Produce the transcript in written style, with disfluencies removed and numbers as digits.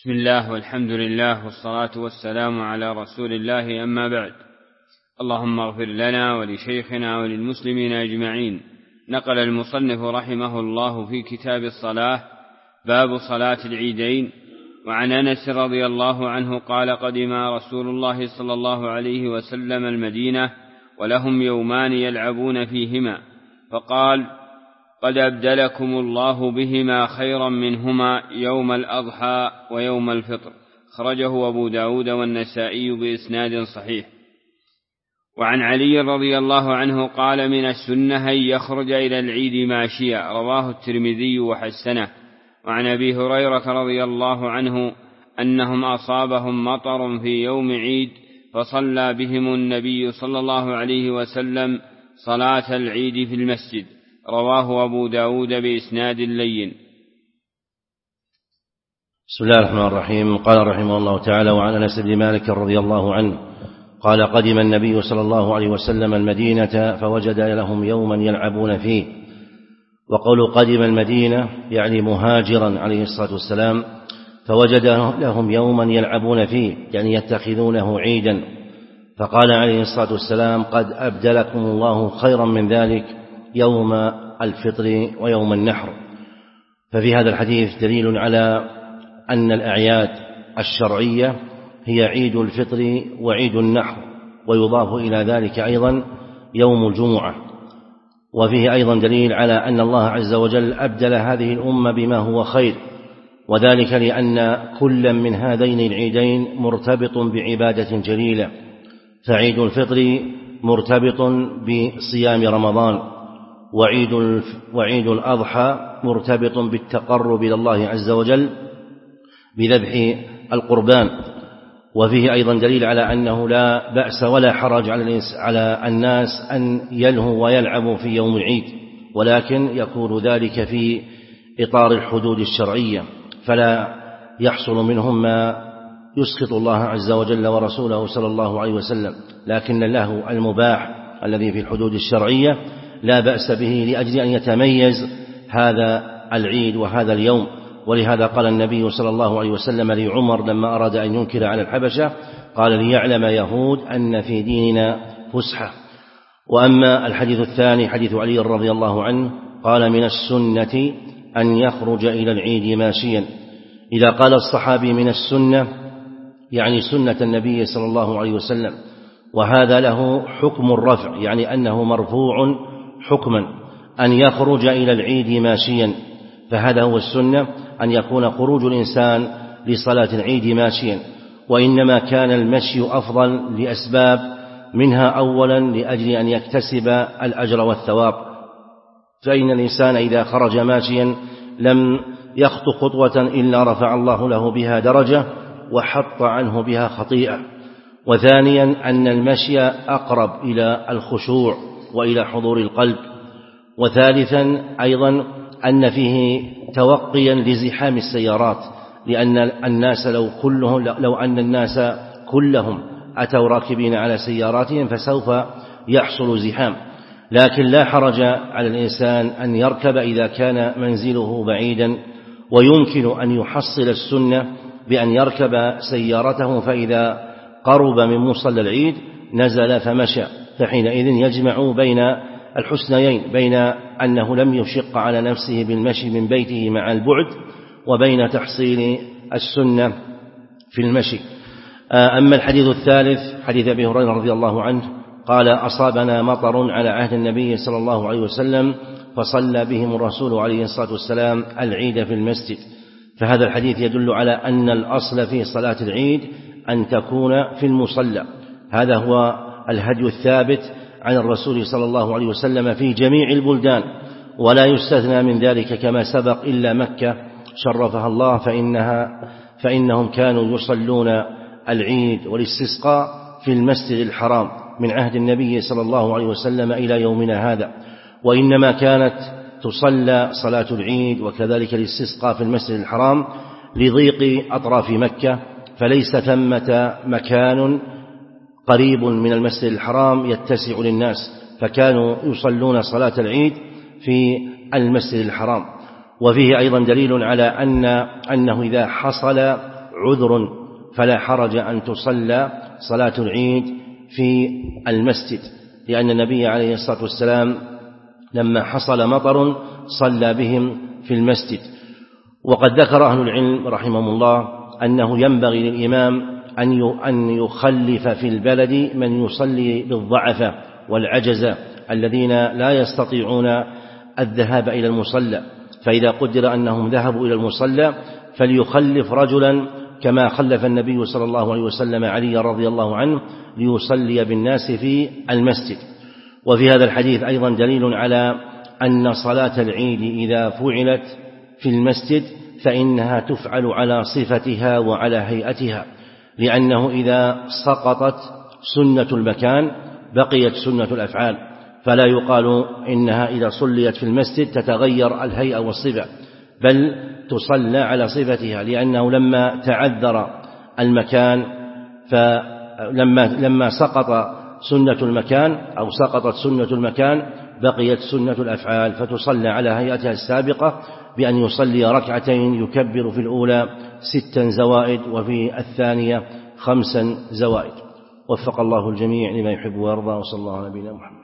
بسم الله والحمد لله والصلاة والسلام على رسول الله، أما بعد. اللهم اغفر لنا ولشيخنا وللمسلمين أجمعين. نقل المصنف رحمه الله في كتاب الصلاة باب صلاة العيدين. وعن أنس رضي الله عنه قال: قدم رسول الله صلى الله عليه وسلم المدينة ولهم يومان يلعبون فيهما، فقال: قد أبدلكم الله بهما خيرا منهما يوم الأضحى ويوم الفطر. خرجه أبو داود والنسائي بإسناد صحيح. وعن علي رضي الله عنه قال: من السنة أن يخرج إلى العيد ماشيا. رواه الترمذي وحسنه. وعن أبي هريرة رضي الله عنه أنهم أصابهم مطر في يوم عيد، فصلى بهم النبي صلى الله عليه وسلم صلاة العيد في المسجد. رواه أبو داود بإسناد لين. بسم الله الرحمن الرحيم. قال رحمه الله تعالى: وعن أنس بن مالك رضي الله عنه قال: قدم النبي صلى الله عليه وسلم المدينة فوجد لهم يوما يلعبون فيه. وقول قدم المدينة يعني مهاجرا عليه الصلاة والسلام، فوجد لهم يوما يلعبون فيه يعني يتخذونه عيدا، فقال عليه الصلاة والسلام: قد أبدلكم الله خيرا من ذلك يوم الفطر ويوم النحر. ففي هذا الحديث دليل على أن الأعياد الشرعية هي عيد الفطر وعيد النحر، ويضاف إلى ذلك أيضا يوم الجمعة. وفيه أيضا دليل على أن الله عز وجل أبدل هذه الأمة بما هو خير، وذلك لأن كل من هذين العيدين مرتبط بعبادة جليلة، فعيد الفطر مرتبط بصيام رمضان، وعيد الأضحى مرتبط بالتقرب إلى الله عز وجل بذبح القربان. وفيه أيضا دليل على أنه لا بأس ولا حرج على الناس أن يلهوا ويلعبوا في يوم العيد، ولكن يكون ذلك في إطار الحدود الشرعية، فلا يحصل منهم ما يسخط الله عز وجل ورسوله صلى الله عليه وسلم، لكن اللهو المباح الذي في الحدود الشرعية لا بأس به لأجل أن يتميز هذا العيد وهذا اليوم. ولهذا قال النبي صلى الله عليه وسلم لعمر لما أراد أن ينكر على الحبشة، قال: ليعلم يهود أن في ديننا فسحة. وأما الحديث الثاني حديث علي رضي الله عنه قال: من السنة أن يخرج إلى العيد ماشيا. إذا قال الصحابي من السنة يعني سنة النبي صلى الله عليه وسلم، وهذا له حكم الرفع، يعني أنه مرفوع حكما أن يخرج إلى العيد ماشيا، فهذا هو السنة، أن يكون خروج الإنسان لصلاة العيد ماشيا. وإنما كان المشي أفضل لأسباب، منها أولا لأجل أن يكتسب الأجر والثواب، فإن الإنسان إذا خرج ماشيا لم يخط خطوة إلا رفع الله له بها درجة وحط عنه بها خطيئة. وثانيا أن المشي أقرب إلى الخشوع وإلى حضور القلب. وثالثا أيضا أن فيه توقيا لزحام السيارات، لأن الناس لو أن الناس كلهم أتوا راكبين على سياراتهم فسوف يحصل زحام، لكن لا حرج على الإنسان أن يركب إذا كان منزله بعيدا، ويمكن أن يحصل السنة بأن يركب سيارته، فإذا قرب من مصلى العيد نزل فمشى، فحينئذ يجمع بين الحسنيين، بين أنه لم يشق على نفسه بالمشي من بيته مع البعد، وبين تحصيل السنة في المشي. أما الحديث الثالث حديث أبي هريرة رضي الله عنه قال: أصابنا مطر على عهد النبي صلى الله عليه وسلم فصلى بهم الرسول عليه الصلاة والسلام العيد في المسجد. فهذا الحديث يدل على أن الأصل في صلاة العيد أن تكون في المصلى. هذا هو الهدي الثابت عن الرسول صلى الله عليه وسلم في جميع البلدان، ولا يستثنى من ذلك كما سبق إلا مكة شرفها الله، فإنهم كانوا يصلون العيد والاستسقاء في المسجد الحرام من عهد النبي صلى الله عليه وسلم إلى يومنا هذا. وإنما كانت تصلى صلاة العيد وكذلك الاستسقاء في المسجد الحرام لضيق أطراف مكة، فليس ثمة مكان قريب من المسجد الحرام يتسع للناس، فكانوا يصلون صلاة العيد في المسجد الحرام. وفيه أيضا دليل على أنه إذا حصل عذر فلا حرج أن تصلى صلاة العيد في المسجد، لأن النبي عليه الصلاة والسلام لما حصل مطر صلى بهم في المسجد. وقد ذكر أهل العلم رحمهم الله أنه ينبغي للإمام أن يخلف في البلد من يصلي بالضعف والعجز الذين لا يستطيعون الذهاب إلى المصلى، فإذا قدر أنهم ذهبوا إلى المصلى فليخلف رجلا كما خلف النبي صلى الله عليه وسلم علي رضي الله عنه ليصلي بالناس في المسجد. وفي هذا الحديث أيضا دليل على أن صلاة العيد إذا فعلت في المسجد فإنها تفعل على صفتها وعلى هيئتها، لأنه إذا سقطت سنة المكان بقيت سنة الأفعال، فلا يقال إنها إذا صليت في المسجد تتغير الهيئة والصفة، بل تصلى على صفتها، لأنه لما تعذر المكان لما سقط سنة المكان أو سقطت سنة المكان بقيت سنة الأفعال، فتصلى على هيئتها السابقة بأن يصلي ركعتين يكبر في الأولى 6 زوائد وفي الثانية 5 زوائد. وفق الله الجميع لما يحب ويرضى، وصلى الله على نبينا محمد.